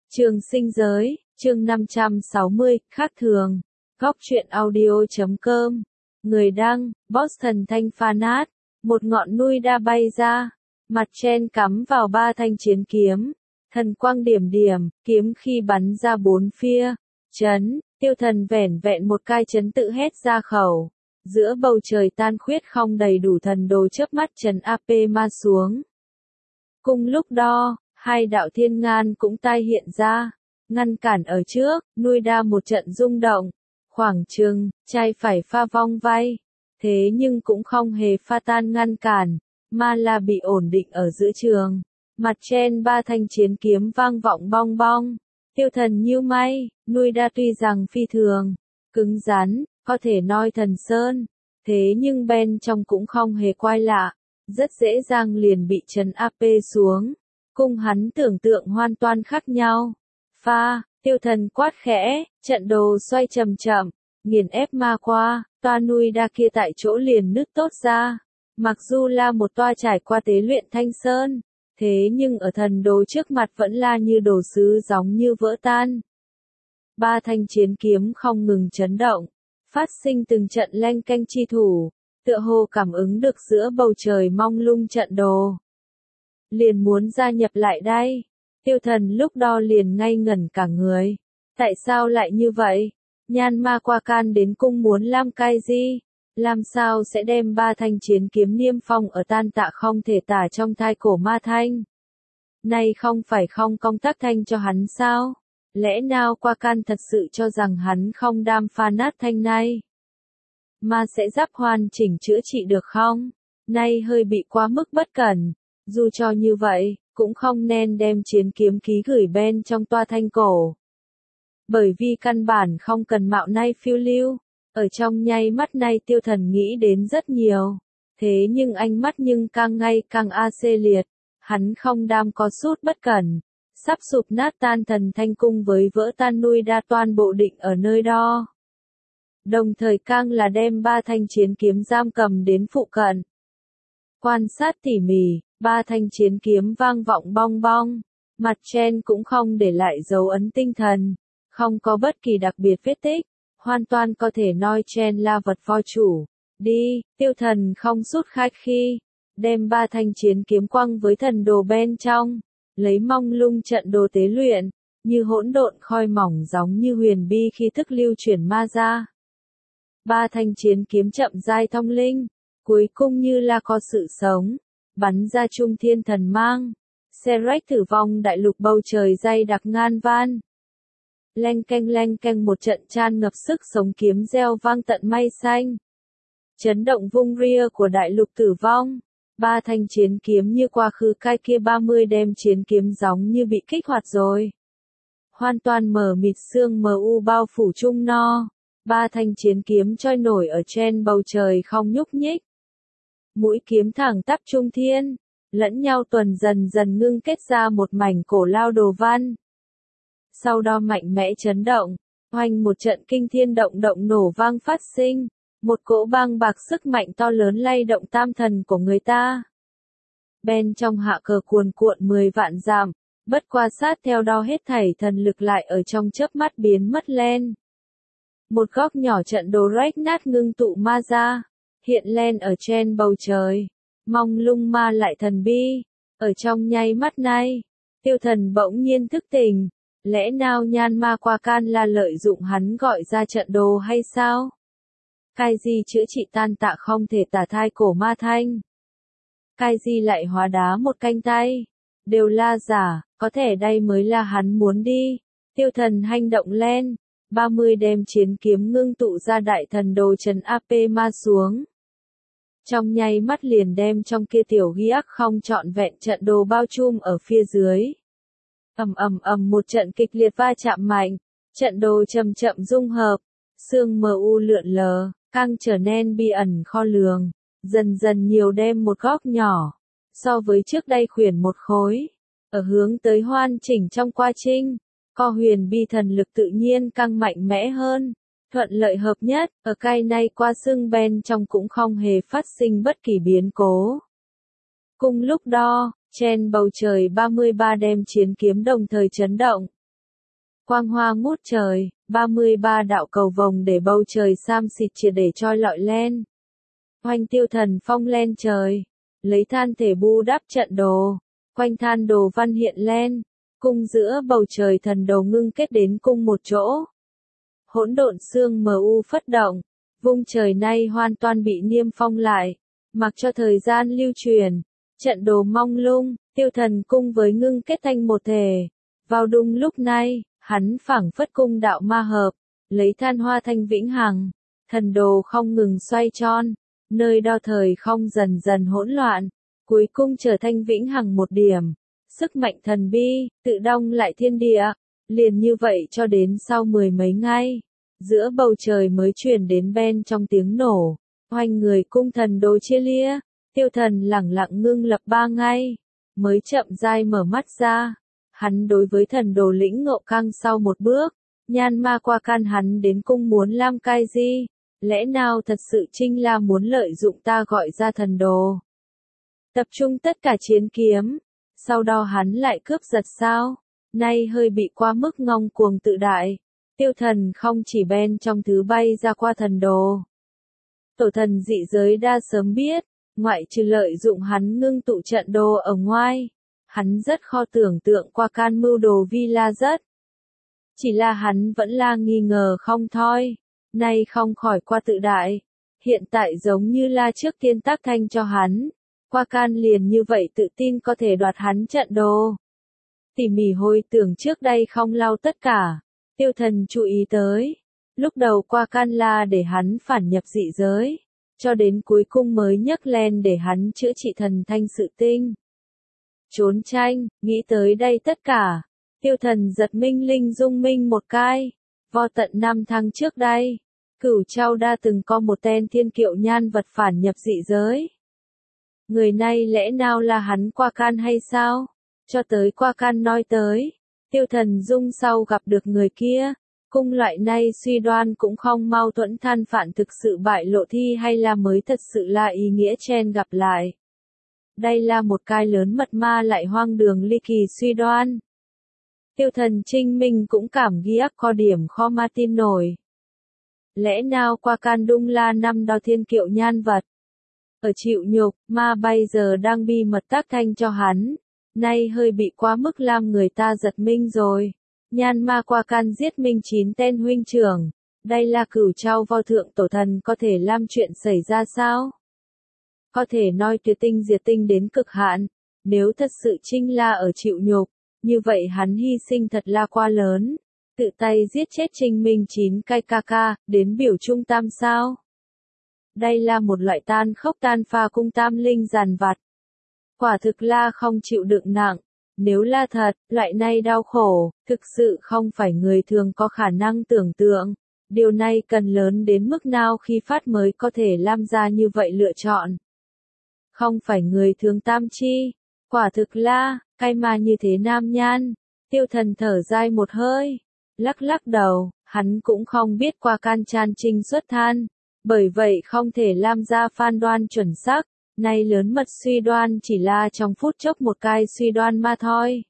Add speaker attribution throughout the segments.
Speaker 1: Trường sinh giới, chương 560, khác thường. Góc truyện audio.com. Người đăng, Boston Thanh Phanat. Một ngọn núi đa bay ra. Mặt trên cắm vào ba thanh chiến kiếm. Thần quang điểm điểm, kiếm khi bắn ra bốn phía. Chấn, tiêu thần vẻn vẹn một cai chấn tự hét ra khẩu. Giữa bầu trời tan khuyết không đầy đủ thần đồ chớp mắt trần AP ma xuống. Cùng lúc đó, hai đạo thiên ngan cũng tai hiện ra, ngăn cản ở trước, nuôi đa một trận rung động, khoảng chừng, trai phải pha vong vay, thế nhưng cũng không hề pha tan ngăn cản, mà là bị ổn định ở giữa trường, mặt trên ba thanh chiến kiếm vang vọng bong bong, tiêu thần nhíu mày, nuôi đa tuy rằng phi thường, cứng rắn, có thể noi thần sơn, thế nhưng bên trong cũng không hề quái lạ, rất dễ dàng liền bị trấn AP xuống. Cùng hắn tưởng tượng hoàn toàn khác nhau. Pha, tiêu thần quát khẽ, trận đồ xoay chậm chậm, nghiền ép ma qua, toa nuôi đa kia tại chỗ liền nứt tốt ra. Mặc dù là một toa trải qua tế luyện thanh sơn, thế nhưng ở thần đồ trước mặt vẫn là như đồ sứ giống như vỡ tan. Ba thanh chiến kiếm không ngừng chấn động, phát sinh từng trận leng canh chi thủ, tựa hồ cảm ứng được giữa bầu trời mông lung trận đồ. Liền muốn gia nhập lại đây. Tiêu thần lúc đó liền ngây ngẩn cả người. Tại sao lại như vậy? Nhan ma qua can đến cung muốn làm cái gì? Làm sao sẽ đem ba thanh chiến kiếm niêm phong ở tan tạ không thể tả trong thai cổ ma thanh? Này không phải không công tác thanh cho hắn sao? Lẽ nào qua can thật sự cho rằng hắn không đam pha nát thanh này? Mà sẽ giáp hoàn chỉnh chữa trị được không? Nay hơi bị quá mức bất cẩn. Dù cho như vậy, cũng không nên đem chiến kiếm ký gửi bên trong toa thanh cổ. Bởi vì căn bản không cần mạo nay phiêu lưu, ở trong nháy mắt này tiêu thần nghĩ đến rất nhiều. Thế nhưng ánh mắt nhưng càng ngày càng AC liệt, hắn không đam có sút bất cẩn, sắp sụp nát tan thần thanh cung với vỡ tan nuôi đa toàn bộ định ở nơi đó. Đồng thời càng là đem ba thanh chiến kiếm giam cầm đến phụ cận. Quan sát tỉ mỉ, ba thanh chiến kiếm vang vọng bong bong, mặt trên cũng không để lại dấu ấn tinh thần, không có bất kỳ đặc biệt vết tích, hoàn toàn có thể nói trên là vật pho chủ. Đi, tiêu thần không rút khách khi, đem ba thanh chiến kiếm quăng với thần đồ bên trong, lấy mông lung trận đồ tế luyện, như hỗn độn khói mỏng giống như huyền bi khi thức lưu chuyển ma ra. Ba thanh chiến kiếm chậm rãi thông linh, cuối cùng như là có sự sống, bắn ra trung thiên thần mang, Serech thử vong đại lục bầu trời dày đặc ngan van. Leng canh một trận tràn ngập sức sống kiếm reo vang tận mây xanh. Chấn động vung ria của đại lục tử vong, ba thanh chiến kiếm như quá khứ cái kia 30 đem chiến kiếm giống như bị kích hoạt rồi. Hoàn toàn mờ mịt sương mờ u bao phủ trung no, ba thanh chiến kiếm trôi nổi ở trên bầu trời không nhúc nhích. Mũi kiếm thẳng tắp trung thiên, lẫn nhau tuần dần dần ngưng kết ra một mảnh cổ lao đồ văn. Sau đó mạnh mẽ chấn động, hoành một trận kinh thiên động động nổ vang phát sinh, một cỗ bang bạc sức mạnh to lớn lay động tam thần của người ta. Bên trong hạ cờ cuồn cuộn 10 vạn dặm, bất qua sát theo đó hết thảy thần lực lại ở trong chớp mắt biến mất lên. Một góc nhỏ trận đồ rách nát ngưng tụ ma ra, hiện lên ở trên bầu trời, mong lung ma lại thần bi, ở trong nháy mắt này, tiêu thần bỗng nhiên thức tỉnh, lẽ nào nhan ma qua can là lợi dụng hắn gọi ra trận đồ hay sao? Cái gì chữa trị tan tạ không thể tả thai cổ ma thanh? Cái gì lại hóa đá một canh tay? Đều là giả, có thể đây mới là hắn muốn đi. Tiêu thần hành động lên, 30 đem chiến kiếm ngưng tụ ra đại thần đồ trần AP ma xuống. Trong nháy mắt liền đem trong kia tiểu ghi ác không trọn vẹn trận đồ bao trùm ở phía dưới. Một trận kịch liệt va chạm mạnh, trận đồ chậm chậm dung hợp, sương mờ u lượn lờ, càng trở nên bi ẩn kho lường, dần dần nhiều đem một góc nhỏ, so với trước đây khuyển một khối, ở hướng tới hoàn chỉnh trong quá trình, co huyền bi thần lực tự nhiên càng mạnh mẽ hơn. Thuận lợi hợp nhất, ở cái này qua xương bên trong cũng không hề phát sinh bất kỳ biến cố. Cùng lúc đó, trên bầu trời 33 đem chiến kiếm đồng thời chấn động. Quang hoa ngút trời, 33 đạo cầu vồng để bầu trời xám xịt triệt để troi lọi lên. Oanh Tiêu Thần phong lên trời, lấy than thể bu đắp trận đồ, quanh than đồ văn hiện lên, cung giữa bầu trời thần đồ ngưng kết đến cung một chỗ. Hỗn độn sương mờ u phất động, vung trời nay hoàn toàn bị niêm phong lại, mặc cho thời gian lưu truyền, trận đồ mong lung, Tiêu Thần cung với ngưng kết thành một thể. Vào đúng lúc này, hắn phảng phất cung đạo ma hợp, lấy than hoa thanh vĩnh hằng, thần đồ không ngừng xoay tròn, nơi đo thời không dần dần hỗn loạn, cuối cùng trở thành vĩnh hằng một điểm. Sức mạnh thần bi, tự đong lại thiên địa, liền như vậy cho đến sau 10 mấy ngày, giữa bầu trời mới truyền đến bên trong tiếng nổ, oanh người cung thần đồ chia lia, Tiêu Thần lẳng lặng ngưng lập 3 ngày, mới chậm rãi mở mắt ra. Hắn đối với thần đồ lĩnh ngộ căng sau một bước, nhan ma qua can hắn đến cung muốn làm cái gì, lẽ nào thật sự Trinh La muốn lợi dụng ta gọi ra thần đồ. Tập trung tất cả chiến kiếm, sau đó hắn lại cướp giật sao, nay hơi bị quá mức ngông cuồng tự đại, Tiêu Thần không chỉ bên trong thứ bay ra qua thần đồ. Tổ thần dị giới đã sớm biết, ngoại trừ lợi dụng hắn ngưng tụ trận đồ ở ngoài. Hắn rất khó tưởng tượng qua can mưu đồ vi la rất. Chỉ là hắn vẫn là nghi ngờ không thôi, nay không khỏi qua tự đại, hiện tại giống như là trước tiên tác thanh cho hắn, qua can liền như vậy tự tin có thể đoạt hắn trận đồ. Tỉ mỉ hồi tưởng trước đây không lau tất cả, Tiêu Thần chú ý tới, lúc đầu qua can là để hắn phản nhập dị giới, cho đến cuối cùng mới nhấc lên để hắn chữa trị thần thanh sự tinh. Trốn tranh, nghĩ tới đây tất cả, Tiêu Thần giật minh linh dung minh một cái, vào tận 5 tháng trước đây, Cửu Châu đã từng có một tên thiên kiệu nhan vật phản nhập dị giới. Người này lẽ nào là hắn qua can hay sao? Cho tới qua can nói tới, Tiêu Thần dung sau gặp được người kia, cung loại này suy đoán cũng không mâu thuẫn than phản thực sự bại lộ thi hay là mới thật sự là ý nghĩa trên gặp lại. Đây là một cái lớn mật ma lại hoang đường ly kỳ suy đoán. Tiêu Thần Trinh Minh cũng cảm ghiếc có điểm khó mà tin nổi. Lẽ nào qua can đung la năm đó thiên kiệu nhan vật. Ở chịu nhục, ma bây giờ đang bi mật tác thanh cho hắn. Nay hơi bị quá mức làm người ta giật minh rồi. Nhan ma qua can giết minh 9 tên huynh trưởng. Đây là Cửu Châu vô thượng tổ thần có thể làm chuyện xảy ra sao? Có thể nói tuyệt tinh diệt tinh đến cực hạn, nếu thật sự Trinh La ở chịu nhục, như vậy hắn hy sinh thật là quá lớn, tự tay giết chết Trinh Minh 9 cái ca ca, đến biểu trung tam sao. Đây là một loại tan khốc tan pha cung tam linh giàn vặt. Quả thực là không chịu đựng nặng, nếu là thật, loại này đau khổ, thực sự không phải người thường có khả năng tưởng tượng. Điều này cần lớn đến mức nào khi phát mới có thể làm ra như vậy lựa chọn. Không phải người thường tam chi, quả thực là, cái mà như thế nam nhan, Tiêu Thần thở dài một hơi, lắc lắc đầu, hắn cũng không biết qua can chan trinh xuất than, bởi vậy không thể làm ra phán đoán chuẩn xác, nay lớn mật suy đoán chỉ là trong phút chốc một cái suy đoán mà thôi.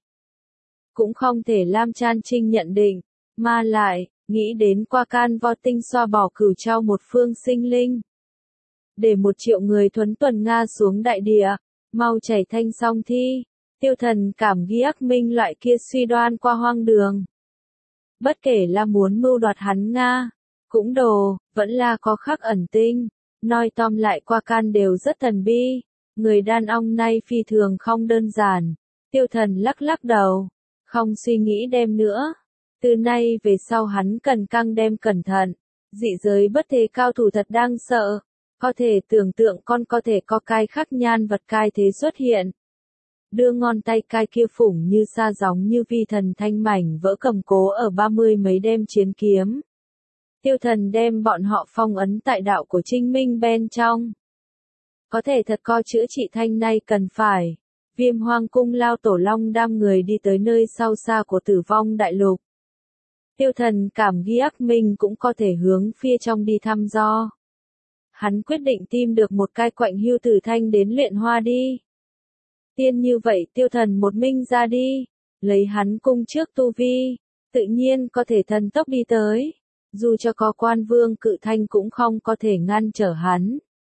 Speaker 1: Cũng không thể làm chan trinh nhận định, mà lại, nghĩ đến qua can vo tinh xoa bỏ Cửu Châu một phương sinh linh. Để 1 triệu người thuấn tuần Nga xuống đại địa, mau chảy thanh song thi, Tiêu Thần cảm ghiếc minh loại kia suy đoán qua hoang đường. Bất kể là muốn mưu đoạt hắn Nga, cũng đồ, vẫn là có khắc ẩn tinh, nói tóm lại qua can đều rất thần bi, người đàn ông này phi thường không đơn giản, Tiêu Thần lắc lắc đầu, không suy nghĩ đem nữa, từ nay về sau hắn cần căng đem cẩn thận, dị giới bất thế cao thủ thật đang sợ. Có thể tưởng tượng con có thể có cái khắc nhan vật cai thế xuất hiện. Đưa ngón tay cai kia phủng như sa giống như vi thần thanh mảnh vỡ cầm cố ở 30 mấy đêm chiến kiếm. Tiêu Thần đem bọn họ phong ấn tại đạo của Trinh Minh bên trong. Có thể thật coi chữa trị thanh này cần phải. Viêm Hoang cung lao tổ long đam người đi tới nơi sâu xa của tử vong đại lục. Tiêu Thần cảm ghiếc mình cũng có thể hướng phía trong đi thăm dò. Hắn quyết định tìm được một cái quạnh hưu tử thanh đến luyện hoa đi. Tiên như vậy Tiêu Thần một mình ra đi, lấy hắn cung trước tu vi, tự nhiên có thể thần tốc đi tới. Dù cho có Quan Vương Cự Thanh cũng không có thể ngăn trở hắn.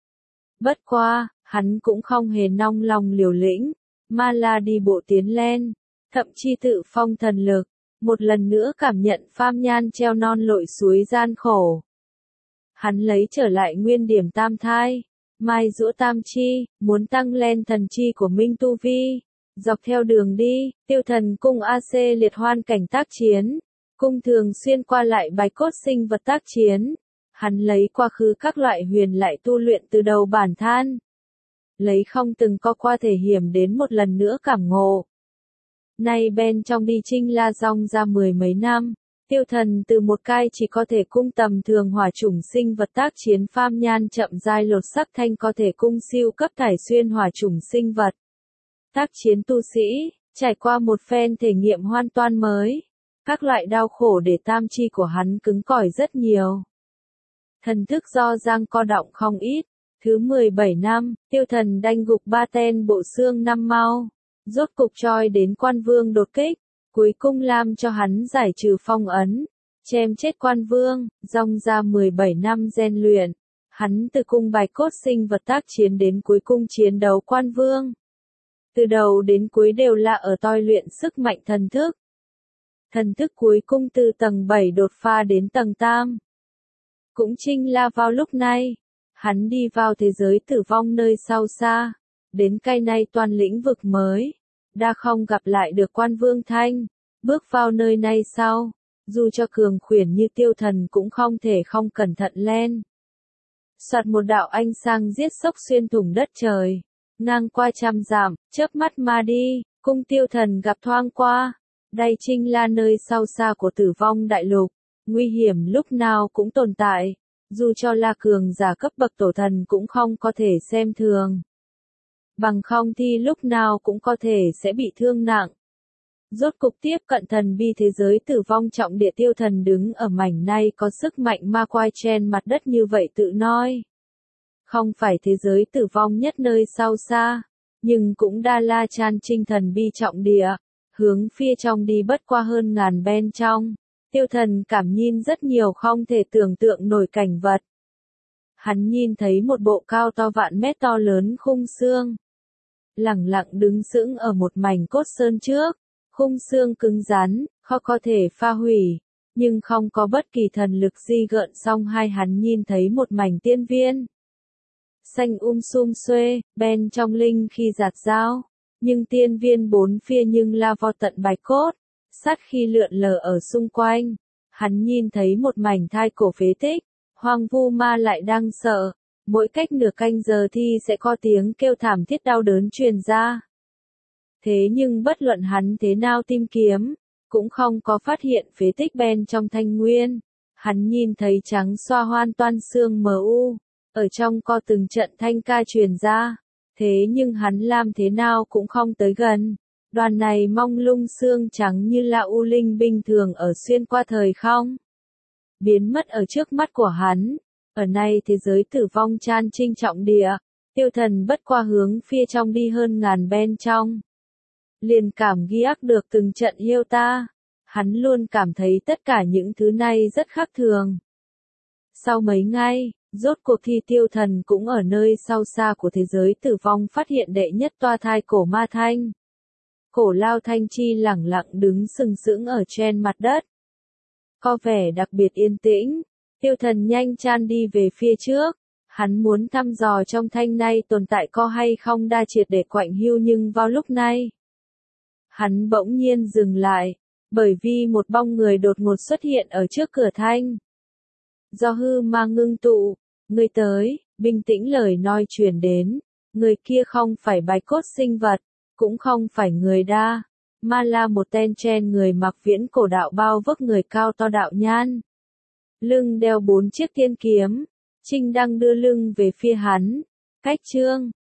Speaker 1: Bất qua, hắn cũng không hề nong lòng liều lĩnh, mà là đi bộ tiến lên, thậm chí tự phong thần lực, một lần nữa cảm nhận phàm nhan treo non lội suối gian khổ. Hắn lấy trở lại nguyên điểm tam thai, mai giũa tam chi, muốn tăng lên thần chi của Minh Tu Vi. Dọc theo đường đi, Tiêu Thần cung AC liệt hoan cảnh tác chiến, cung thường xuyên qua lại bạch cốt sinh vật tác chiến. Hắn lấy quá khứ các loại huyền lại tu luyện từ đầu bản than. Lấy không từng có qua thể hiểm đến một lần nữa cảm ngộ. Nay bên trong đi Trinh La Dong ra mười mấy năm, Tiêu Thần từ một cai chỉ có thể cung tầm thường hỏa chủng sinh vật tác chiến phàm nhan chậm rãi lột sắc thanh có thể cung siêu cấp thải xuyên hỏa chủng sinh vật. Tác chiến tu sĩ, trải qua một phen thể nghiệm hoàn toàn mới. Các loại đau khổ để tam chi của hắn cứng cỏi rất nhiều. Thần thức do giang co động không ít. Thứ 17 năm, Tiêu Thần đanh gục ba tên bộ xương năm mau. Rốt cục choi đến Quan Vương đột kích. Cuối cùng làm cho hắn giải trừ phong ấn. Chém chết Quan Vương, dòng ra 17 năm rèn luyện. Hắn từ cung bạch cốt sinh vật tác chiến đến cuối cung chiến đấu Quan Vương. Từ đầu đến cuối đều là ở toi luyện sức mạnh thần thức. Thần thức cuối cung từ tầng 7 đột phá đến tầng 8. Cũng chính là vào lúc này, hắn đi vào thế giới tử vong nơi sâu xa, đến cái này toàn lĩnh vực mới, đã không gặp lại được Quan Vương Thanh, bước vào nơi này sau, dù cho cường khuyển như Tiêu Thần cũng không thể không cẩn thận lên. Soạt một đạo ánh sáng giết sốc xuyên thủng đất trời, ngang qua trăm dặm, chớp mắt mà đi, cung Tiêu Thần gặp thoáng qua. Đây chính là nơi sâu xa của tử vong đại lục, nguy hiểm lúc nào cũng tồn tại, dù cho là cường giả cấp bậc tổ thần cũng không có thể xem thường. Bằng không thì lúc nào cũng có thể sẽ bị thương nặng. Rốt cục tiếp cận thần bi thế giới tử vong trọng địa Tiêu Thần đứng ở mảnh này có sức mạnh ma quái trên mặt đất như vậy tự nói. Không phải thế giới tử vong nhất nơi sâu xa, nhưng cũng đa la chan trinh thần bi trọng địa. Hướng phía trong đi bất qua hơn ngàn bên trong, Tiêu Thần cảm nhìn rất nhiều không thể tưởng tượng nổi cảnh vật. Hắn nhìn thấy một bộ cao to vạn mét to lớn khung xương. Lẳng lặng đứng sững ở một mảnh cốt sơn trước, khung xương cứng rắn, khó có thể pha hủy, nhưng không có bất kỳ thần lực di gợn song hai hắn nhìn thấy một mảnh tiên viên. Xanh sum xuê, bên trong linh khi giạt dao. Nhưng tiên viên bốn phía nhưng la vo tận bạch cốt, sát khi lượn lờ ở xung quanh, hắn nhìn thấy một mảnh thai cổ phế tích, hoang vu ma lại đang sợ, mỗi cách nửa canh giờ thì sẽ có tiếng kêu thảm thiết đau đớn truyền ra. Thế nhưng bất luận hắn thế nào tìm kiếm, cũng không có phát hiện phế tích bên trong thanh nguyên, hắn nhìn thấy trắng xoa hoàn toàn xương mờ u, ở trong có từng trận thanh ca truyền ra. Thế nhưng hắn làm thế nào cũng không tới gần. Đoàn này mong lung xương trắng như là u linh bình thường ở xuyên qua thời không. Biến mất ở trước mắt của hắn. Ở này thế giới tử vong chan trinh trọng địa. Tiêu Thần bất qua hướng phía trong đi hơn ngàn bên trong. Liền cảm ghi ác được từng trận hiêu ta. Hắn luôn cảm thấy tất cả những thứ này rất khác thường. Sau mấy ngày, rốt cuộc thì Tiêu Thần cũng ở nơi sâu xa của thế giới tử vong phát hiện đệ nhất toa thai cổ ma thanh. Cổ lao thanh chi lẳng lặng đứng sừng sững ở trên mặt đất. Có vẻ đặc biệt yên tĩnh, Tiêu Thần nhanh chan đi về phía trước. Hắn muốn thăm dò trong thanh này tồn tại có hay không đa triệt để quạnh hiu nhưng vào lúc này. Hắn bỗng nhiên dừng lại, bởi vì một bóng người đột ngột xuất hiện ở trước cửa thanh. Do hư ma ngưng tụ, người tới, bình tĩnh lời nói truyền đến, người kia không phải bạch cốt sinh vật, cũng không phải người đa, mà là một tên trên người mặc viễn cổ đạo bao vức người cao to đạo nhan. Lưng đeo 4 chiếc thiên kiếm, Trinh đang đưa lưng về phía hắn, cách chương,